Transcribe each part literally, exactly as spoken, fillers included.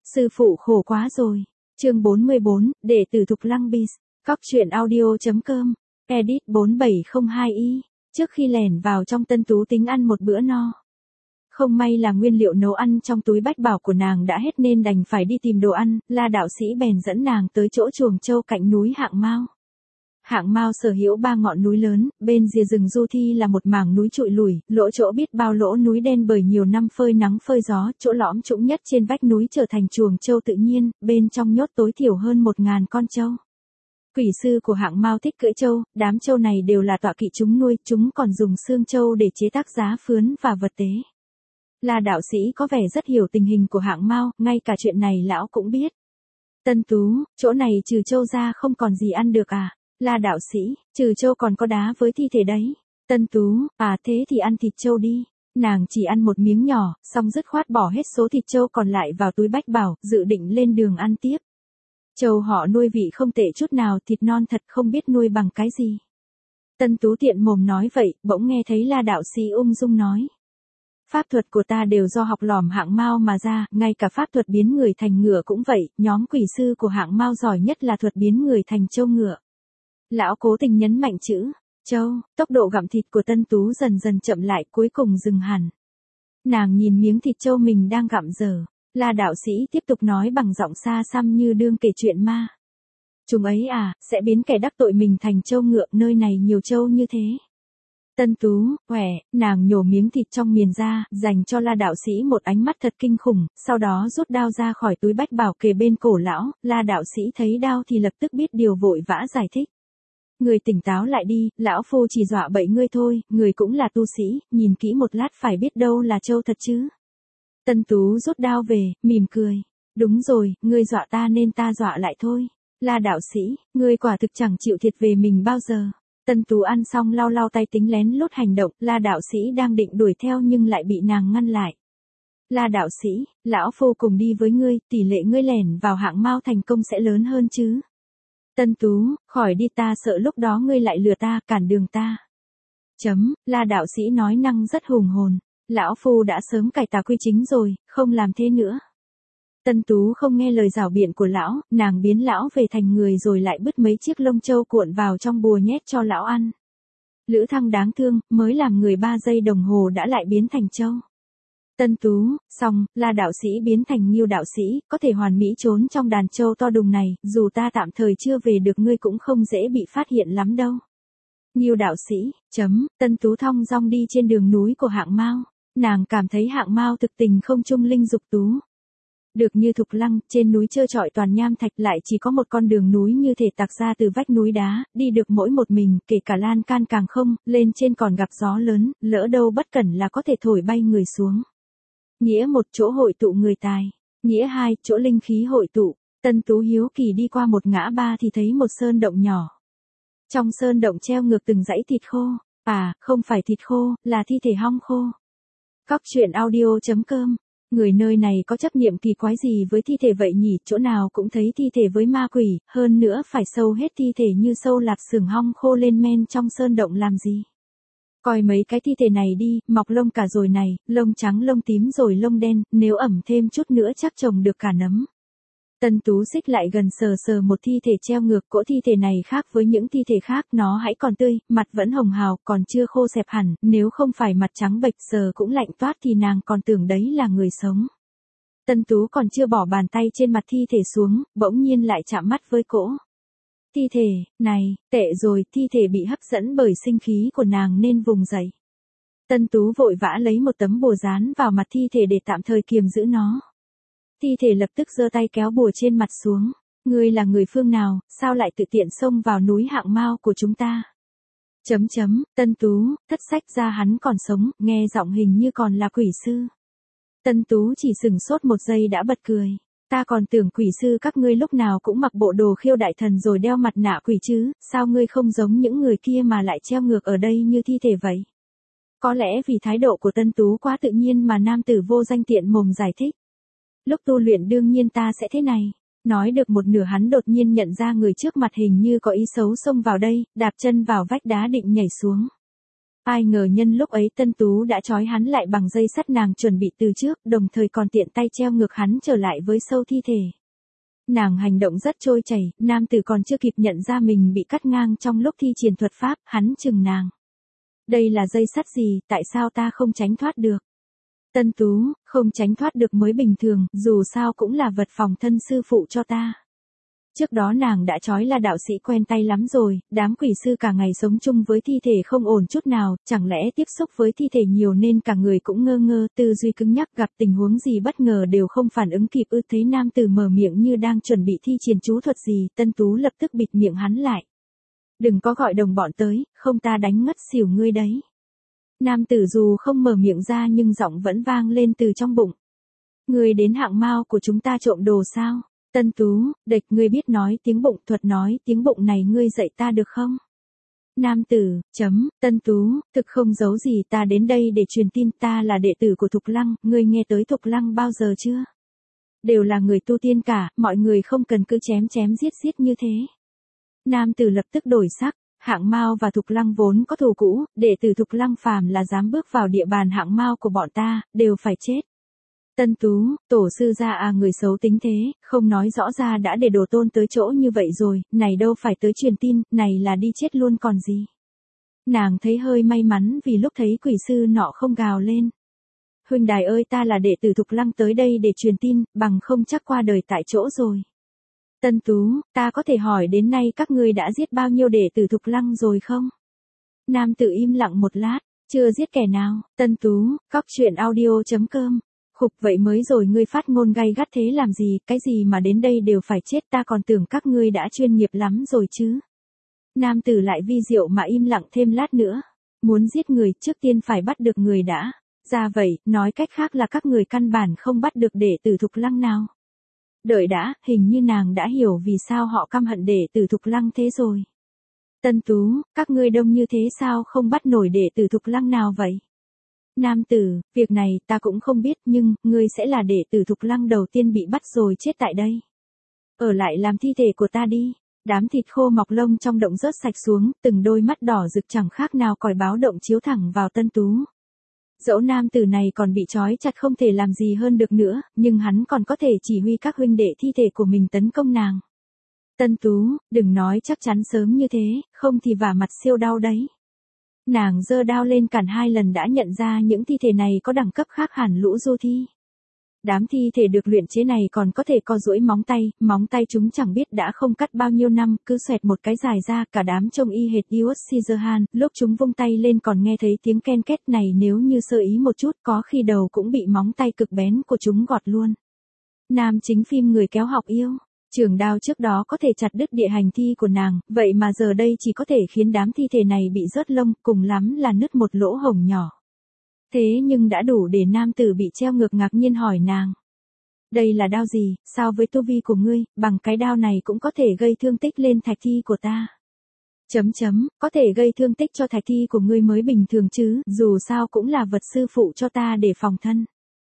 Sư phụ khổ quá rồi. Chương bốn mươi bốn, đệ tử Thục Lăng Biz. Cóc truyện audio.com. Edit bốn bảy không hai y. Trước khi lẻn vào trong Tân Tú tính ăn một bữa no. Không may là nguyên liệu nấu ăn trong túi bách bảo của nàng đã hết nên đành phải đi tìm đồ ăn. La đạo sĩ bèn dẫn nàng tới chỗ chuồng trâu cạnh núi Hạng Mao. Hạng Mao sở hữu ba ngọn núi lớn, bên rìa rừng Du Thi là một mảng núi trụi lủi, lỗ chỗ biết bao lỗ núi đen bởi nhiều năm phơi nắng phơi gió, chỗ lõm trũng nhất trên vách núi trở thành chuồng trâu tự nhiên, bên trong nhốt tối thiểu hơn một ngàn con trâu. Quỷ sư của Hạng Mao thích cưỡi trâu, đám trâu này đều là tọa kỵ chúng nuôi, chúng còn dùng xương trâu để chế tác giá phướn và vật tế. La đạo sĩ có vẻ rất hiểu tình hình của Hạng Mao, ngay cả chuyện này lão cũng biết. Tân Tú, chỗ này trừ trâu ra không còn gì ăn được à? La đạo sĩ, trừ trâu còn có đá với thi thể đấy. Tân Tú, à thế thì ăn thịt trâu đi. Nàng chỉ ăn một miếng nhỏ, xong dứt khoát bỏ hết số thịt trâu còn lại vào túi bách bảo, dự định lên đường ăn tiếp. Trâu họ nuôi vị không tệ chút nào, thịt non thật không biết nuôi bằng cái gì. Tân Tú tiện mồm nói vậy, bỗng nghe thấy La đạo sĩ ung dung nói. Pháp thuật của ta đều do học lỏm Hạng Mao mà ra, ngay cả pháp thuật biến người thành ngựa cũng vậy, nhóm quỷ sư của Hạng Mao giỏi nhất là thuật biến người thành trâu ngựa. Lão cố tình nhấn mạnh chữ trâu, tốc độ gặm thịt của Tân Tú dần dần chậm lại, cuối cùng dừng hẳn. Nàng nhìn miếng thịt trâu mình đang gặm dở. La đạo sĩ tiếp tục nói bằng giọng xa xăm như đương kể chuyện ma. Chúng ấy à, sẽ biến kẻ đắc tội mình thành trâu ngựa, nơi này nhiều trâu như thế. Tân Tú, khỏe, nàng nhổ miếng thịt trong miền ra, dành cho La đạo sĩ một ánh mắt thật kinh khủng, sau đó rút đao ra khỏi túi bách bảo kề bên cổ lão. La đạo sĩ thấy đao thì lập tức biết điều, vội vã giải thích. Người tỉnh táo lại đi, lão phu chỉ dọa bậy ngươi thôi, người cũng là tu sĩ, nhìn kỹ một lát phải biết đâu là trâu thật chứ. Tân Tú rút đao về, mỉm cười. Đúng rồi, ngươi dọa ta nên ta dọa lại thôi. La đạo sĩ, ngươi quả thực chẳng chịu thiệt về mình bao giờ. Tân Tú ăn xong lau lau tay tính lén lút hành động, La đạo sĩ đang định đuổi theo nhưng lại bị nàng ngăn lại. La đạo sĩ, lão phu cùng đi với ngươi, tỷ lệ ngươi lẻn vào Hạng Mao thành công sẽ lớn hơn chứ. Tân Tú, khỏi đi, ta sợ lúc đó ngươi lại lừa ta, cản đường ta. Chấm, La đạo sĩ nói năng rất hùng hồn. Lão phu đã sớm cải tà quy chính rồi, không làm thế nữa. Tân Tú không nghe lời rảo biện của lão, nàng biến lão về thành người rồi lại bứt mấy chiếc lông trâu cuộn vào trong bùa nhét cho lão ăn. Lữ Thăng đáng thương, mới làm người ba giây đồng hồ đã lại biến thành trâu. Tân Tú, xong, La đạo sĩ biến thành Nghiêu đạo sĩ, có thể hoàn mỹ trốn trong đàn trâu to đùng này, dù ta tạm thời chưa về được ngươi cũng không dễ bị phát hiện lắm đâu. Nghiêu đạo sĩ, chấm, Tân Tú thong dong đi trên đường núi của Hạng Mao. Nàng cảm thấy Hạng Mao thực tình không trung linh dục tú. Được như Thục Lăng, trên núi trơ trọi toàn nham thạch, lại chỉ có một con đường núi như thể tạc ra từ vách núi đá, đi được mỗi một mình, kể cả lan can càng không, lên trên còn gặp gió lớn, lỡ đâu bất cẩn là có thể thổi bay người xuống. Nghĩa một, chỗ hội tụ người tài. Nghĩa hai, chỗ linh khí hội tụ. Tân Tú hiếu kỳ đi qua một ngã ba thì thấy một sơn động nhỏ. Trong sơn động treo ngược từng dãy thịt khô. À, không phải thịt khô, là thi thể hong khô. Cóc truyện audio.com. Người nơi này có chấp niệm kỳ quái gì với thi thể vậy nhỉ, chỗ nào cũng thấy thi thể với ma quỷ, hơn nữa phải sâu hết thi thể như sâu lạp xưởng hong khô lên men trong sơn động làm gì. Coi mấy cái thi thể này đi, mọc lông cả rồi này, lông trắng lông tím rồi lông đen, nếu ẩm thêm chút nữa chắc trồng được cả nấm. Tân Tú xích lại gần sờ sờ một thi thể treo ngược, cỗ thi thể này khác với những thi thể khác, nó hãy còn tươi, mặt vẫn hồng hào, còn chưa khô xẹp hẳn, nếu không phải mặt trắng bệch sờ cũng lạnh toát thì nàng còn tưởng đấy là người sống. Tân Tú còn chưa bỏ bàn tay trên mặt thi thể xuống, bỗng nhiên lại chạm mắt với cỗ thi thể này, tệ rồi, thi thể bị hấp dẫn bởi sinh khí của nàng nên vùng dậy. Tân Tú vội vã lấy một tấm bùa dán vào mặt thi thể để tạm thời kiềm giữ nó. Thi thể lập tức giơ tay kéo bùa trên mặt xuống. Ngươi là người phương nào, sao lại tự tiện xông vào núi Hạng Mao của chúng ta? Chấm chấm, Tân Tú, thất sách ra hắn còn sống, nghe giọng hình như còn là quỷ sư. Tân Tú chỉ sừng sốt một giây đã bật cười. Ta còn tưởng quỷ sư các ngươi lúc nào cũng mặc bộ đồ khiêu đại thần rồi đeo mặt nạ quỷ chứ, sao ngươi không giống những người kia mà lại treo ngược ở đây như thi thể vậy? Có lẽ vì thái độ của Tân Tú quá tự nhiên mà nam tử vô danh tiện mồm giải thích. Lúc tu luyện đương nhiên ta sẽ thế này. Nói được một nửa hắn đột nhiên nhận ra người trước mặt hình như có ý xấu xông vào đây, đạp chân vào vách đá định nhảy xuống. Ai ngờ nhân lúc ấy Tân Tú đã trói hắn lại bằng dây sắt nàng chuẩn bị từ trước, đồng thời còn tiện tay treo ngược hắn trở lại với sâu thi thể. Nàng hành động rất trôi chảy, nam tử còn chưa kịp nhận ra mình bị cắt ngang trong lúc thi triển thuật pháp, hắn chừng nàng. Đây là dây sắt gì, tại sao ta không tránh thoát được? Tân Tú, không tránh thoát được mới bình thường, dù sao cũng là vật phòng thân sư phụ cho ta. Trước đó nàng đã trói là đạo sĩ quen tay lắm rồi, đám quỷ sư cả ngày sống chung với thi thể không ổn chút nào, chẳng lẽ tiếp xúc với thi thể nhiều nên cả người cũng ngơ ngơ, tư duy cứng nhắc, gặp tình huống gì bất ngờ đều không phản ứng kịp. Ư thấy nam tử mở miệng như đang chuẩn bị thi triển chú thuật gì, Tân Tú lập tức bịt miệng hắn lại. Đừng có gọi đồng bọn tới, không ta đánh ngất xỉu ngươi đấy. Nam tử dù không mở miệng ra nhưng giọng vẫn vang lên từ trong bụng. Ngươi đến hạng mao của chúng ta trộm đồ sao? Tân Tú, địch, ngươi biết nói tiếng bụng, thuật nói tiếng bụng này ngươi dạy ta được không? Nam tử, chấm, Tân Tú, thực không giấu gì, ta đến đây để truyền tin, ta là đệ tử của Thục Lăng, ngươi nghe tới Thục Lăng bao giờ chưa? Đều là người tu tiên cả, mọi người không cần cứ chém chém giết giết như thế. Nam tử lập tức đổi sắc, hạng mao và Thục Lăng vốn có thù cũ, đệ tử Thục Lăng phàm là dám bước vào địa bàn hạng mao của bọn ta, đều phải chết. Tân Tú, tổ sư gia à, người xấu tính thế, không nói rõ ra đã để đồ tôn tới chỗ như vậy rồi, này đâu phải tới truyền tin, này là đi chết luôn còn gì. Nàng thấy hơi may mắn vì lúc thấy quỷ sư nọ không gào lên. Huynh đài ơi, ta là đệ tử Thục Lăng tới đây để truyền tin, bằng không chắc qua đời tại chỗ rồi. Tân Tú, ta có thể hỏi đến nay các ngươi đã giết bao nhiêu đệ tử Thục Lăng rồi không? Nam tử im lặng một lát, chưa giết kẻ nào. Tân Tú, cóc truyện audio chấm com. Khục, vậy mới rồi ngươi phát ngôn gay gắt thế làm gì, cái gì mà đến đây đều phải chết, ta còn tưởng các ngươi đã chuyên nghiệp lắm rồi chứ. Nam tử lại vi diệu mà im lặng thêm lát nữa. Muốn giết người, trước tiên phải bắt được người đã. Ra vậy, nói cách khác là các người căn bản không bắt được đệ tử Thục Lăng nào. Đợi đã, hình như nàng đã hiểu vì sao họ căm hận đệ tử Thục Lăng thế rồi. Tân Tú, các ngươi đông như thế sao không bắt nổi đệ tử Thục Lăng nào vậy? Nam tử, việc này ta cũng không biết nhưng, ngươi sẽ là đệ tử Thục Lăng đầu tiên bị bắt rồi chết tại đây. Ở lại làm thi thể của ta đi. Đám thịt khô mọc lông trong động rớt sạch xuống, từng đôi mắt đỏ rực chẳng khác nào còi báo động chiếu thẳng vào Tân Tú. Dẫu nam tử này còn bị trói chặt không thể làm gì hơn được nữa, nhưng hắn còn có thể chỉ huy các huynh đệ thi thể của mình tấn công nàng. Tân Tú, đừng nói chắc chắn sớm như thế, không thì vả mặt siêu đau đấy. Nàng giơ đao lên cản hai lần đã nhận ra những thi thể này có đẳng cấp khác hẳn lũ du thi. Đám thi thể được luyện chế này còn có thể co duỗi móng tay, móng tay chúng chẳng biết đã không cắt bao nhiêu năm, cứ xoẹt một cái dài ra, cả đám trông y hệt Ios Scissorhands, lúc chúng vung tay lên còn nghe thấy tiếng ken két này, nếu như sơ ý một chút có khi đầu cũng bị móng tay cực bén của chúng gọt luôn. Nam chính phim người kéo học yêu. Trường đao trước đó có thể chặt đứt địa hành thi của nàng, vậy mà giờ đây chỉ có thể khiến đám thi thể này bị rớt lông, cùng lắm là nứt một lỗ hổng nhỏ. Thế nhưng đã đủ để nam tử bị treo ngược ngạc nhiên hỏi nàng. Đây là đao gì, sao với tu vi của ngươi, bằng cái đao này cũng có thể gây thương tích lên thạch thi của ta. Chấm chấm, có thể gây thương tích cho thạch thi của ngươi mới bình thường chứ, dù sao cũng là vật sư phụ cho ta để phòng thân.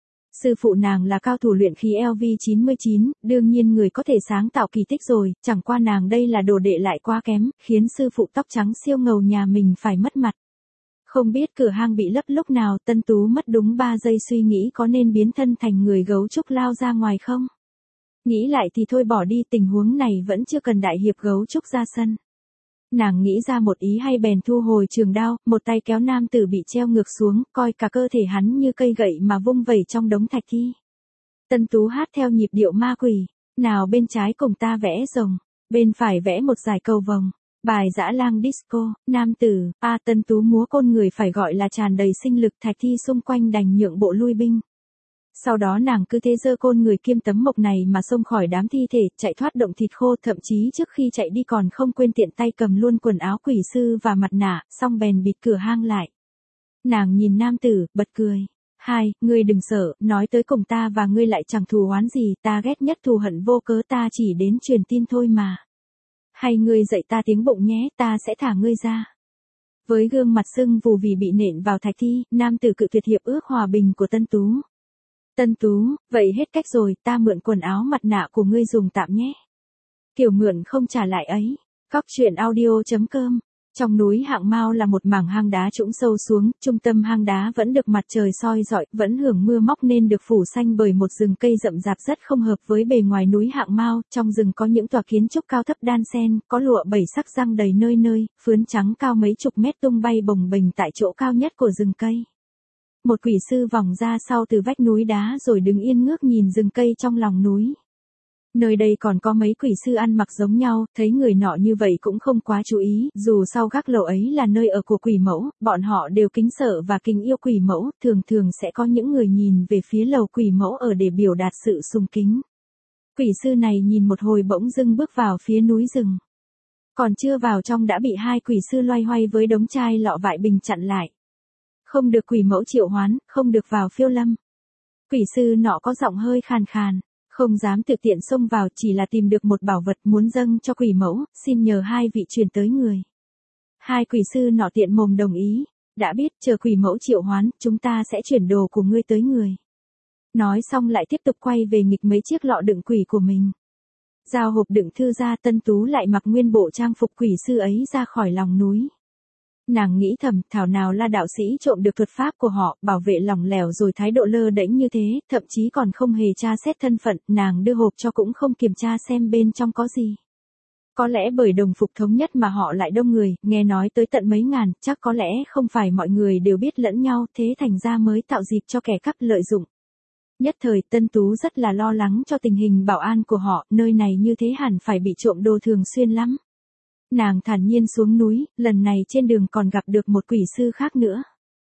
Sư phụ nàng là cao thủ luyện khí L V chín mươi chín, đương nhiên người có thể sáng tạo kỳ tích rồi, chẳng qua nàng đây là đồ đệ lại quá kém, khiến sư phụ tóc trắng siêu ngầu nhà mình phải mất mặt. Không biết cửa hang bị lấp lúc nào, Tân Tú mất đúng ba giây suy nghĩ có nên biến thân thành người gấu trúc lao ra ngoài không? Nghĩ lại thì thôi bỏ đi, tình huống này vẫn chưa cần đại hiệp gấu trúc ra sân. Nàng nghĩ ra một ý hay bèn thu hồi trường đao, một tay kéo nam tử bị treo ngược xuống, coi cả cơ thể hắn như cây gậy mà vung vẩy trong đống thạch thi. Tân Tú hát theo nhịp điệu ma quỷ, nào bên trái cùng ta vẽ rồng, bên phải vẽ một dải cầu vồng. Bài dã lang disco, nam tử, a Tân Tú múa côn người phải gọi là tràn đầy sinh lực, thạch thi xung quanh đành nhượng bộ lui binh. Sau đó nàng cứ thế giơ côn người kiêm tấm mộc này mà xông khỏi đám thi thể, chạy thoát động thịt khô, thậm chí trước khi chạy đi còn không quên tiện tay cầm luôn quần áo quỷ sư và mặt nạ, xong bèn bịt cửa hang lại. Nàng nhìn nam tử, bật cười. Hai, ngươi đừng sợ, nói tới cùng ta và ngươi lại chẳng thù oán gì, ta ghét nhất thù hận vô cớ, ta chỉ đến truyền tin thôi mà. Hay ngươi dạy ta tiếng bụng nhé, ta sẽ thả ngươi ra. Với gương mặt sưng vù vì bị nện vào thạch thi, nam tử cự tuyệt hiệp ước hòa bình của Tân Tú. Tân Tú, vậy hết cách rồi, ta mượn quần áo mặt nạ của ngươi dùng tạm nhé. Kiểu mượn không trả lại ấy. Cóc truyện audio chấm com Trong núi Hạng Mao là một mảng hang đá trũng sâu xuống, trung tâm hang đá vẫn được mặt trời soi rọi, vẫn hưởng mưa móc nên được phủ xanh bởi một rừng cây rậm rạp rất không hợp với bề ngoài núi Hạng Mao. Trong rừng có những tòa kiến trúc cao thấp đan xen, có lụa bảy sắc răng đầy nơi nơi, phướn trắng cao mấy chục mét tung bay bồng bềnh tại chỗ cao nhất của rừng cây. Một quỷ sư vòng ra sau từ vách núi đá rồi đứng yên ngước nhìn rừng cây trong lòng núi. Nơi đây còn có mấy quỷ sư ăn mặc giống nhau, thấy người nọ như vậy cũng không quá chú ý, dù sau gác lầu ấy là nơi ở của quỷ mẫu, bọn họ đều kính sợ và kính yêu quỷ mẫu, thường thường sẽ có những người nhìn về phía lầu quỷ mẫu ở để biểu đạt sự sùng kính. Quỷ sư này nhìn một hồi bỗng dưng bước vào phía núi rừng. Còn chưa vào trong đã bị hai quỷ sư loay hoay với đống chai lọ vại bình chặn lại. Không được quỷ mẫu triệu hoán, không được vào phiêu lâm. Quỷ sư nọ có giọng hơi khàn khàn. Không dám tự tiện xông vào, chỉ là tìm được một bảo vật muốn dâng cho quỷ mẫu, xin nhờ hai vị truyền tới người. Hai quỷ sư nọ tiện mồm đồng ý, đã biết, chờ quỷ mẫu triệu hoán, chúng ta sẽ chuyển đồ của ngươi tới người. Nói xong lại tiếp tục quay về nghịch mấy chiếc lọ đựng quỷ của mình. Giao hộp đựng thư ra, Tân Tú lại mặc nguyên bộ trang phục quỷ sư ấy ra khỏi lòng núi. Nàng nghĩ thầm, thảo nào là đạo sĩ trộm được thuật pháp của họ, bảo vệ lỏng lẻo rồi thái độ lơ đễnh như thế, thậm chí còn không hề tra xét thân phận, nàng đưa hộp cho cũng không kiểm tra xem bên trong có gì. Có lẽ bởi đồng phục thống nhất mà họ lại đông người, nghe nói tới tận mấy ngàn, chắc có lẽ không phải mọi người đều biết lẫn nhau, thế thành ra mới tạo dịp cho kẻ cắp lợi dụng. Nhất thời Tân Tú rất là lo lắng cho tình hình bảo an của họ, nơi này như thế hẳn phải bị trộm đồ thường xuyên lắm. Nàng thản nhiên xuống núi, lần này trên đường còn gặp được một quỷ sư khác nữa.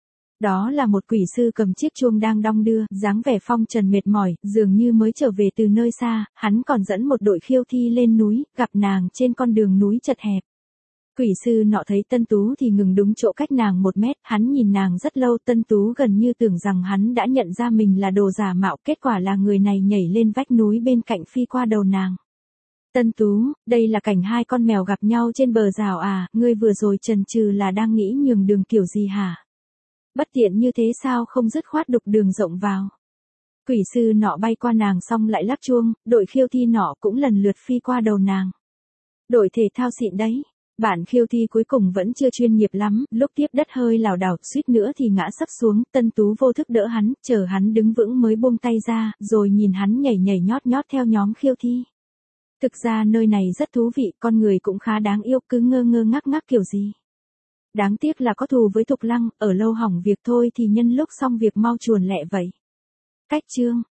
Đó là một quỷ sư cầm chiếc chuông đang đong đưa, dáng vẻ phong trần mệt mỏi, dường như mới trở về từ nơi xa, hắn còn dẫn một đội khiêu thi lên núi, gặp nàng trên con đường núi chật hẹp. Quỷ sư nọ thấy Tân Tú thì ngừng đúng chỗ cách nàng một mét, hắn nhìn nàng rất lâu, Tân Tú gần như tưởng rằng hắn đã nhận ra mình là đồ giả mạo, kết quả là người này nhảy lên vách núi bên cạnh phi qua đầu nàng. Tân Tú, đây là cảnh hai con mèo gặp nhau trên bờ rào à, ngươi vừa rồi chần chừ là đang nghĩ nhường đường kiểu gì hả? Bất tiện như thế sao không dứt khoát đục đường rộng vào? Quỷ sư nọ bay qua nàng xong lại lắc chuông, đội khiêu thi nọ cũng lần lượt phi qua đầu nàng. Đội thể thao xịn đấy, bạn khiêu thi cuối cùng vẫn chưa chuyên nghiệp lắm, lúc tiếp đất hơi lảo đảo, suýt nữa thì ngã sấp xuống, Tân Tú vô thức đỡ hắn, chờ hắn đứng vững mới buông tay ra, rồi nhìn hắn nhảy nhảy nhót nhót theo nhóm khiêu thi. Thực ra nơi này rất thú vị, con người cũng khá đáng yêu, cứ ngơ ngơ ngác ngác kiểu gì. Đáng tiếc là có thù với Thục Lăng, ở lâu hỏng việc thôi thì nhân lúc xong việc mau chuồn lẹ vậy. Cách chương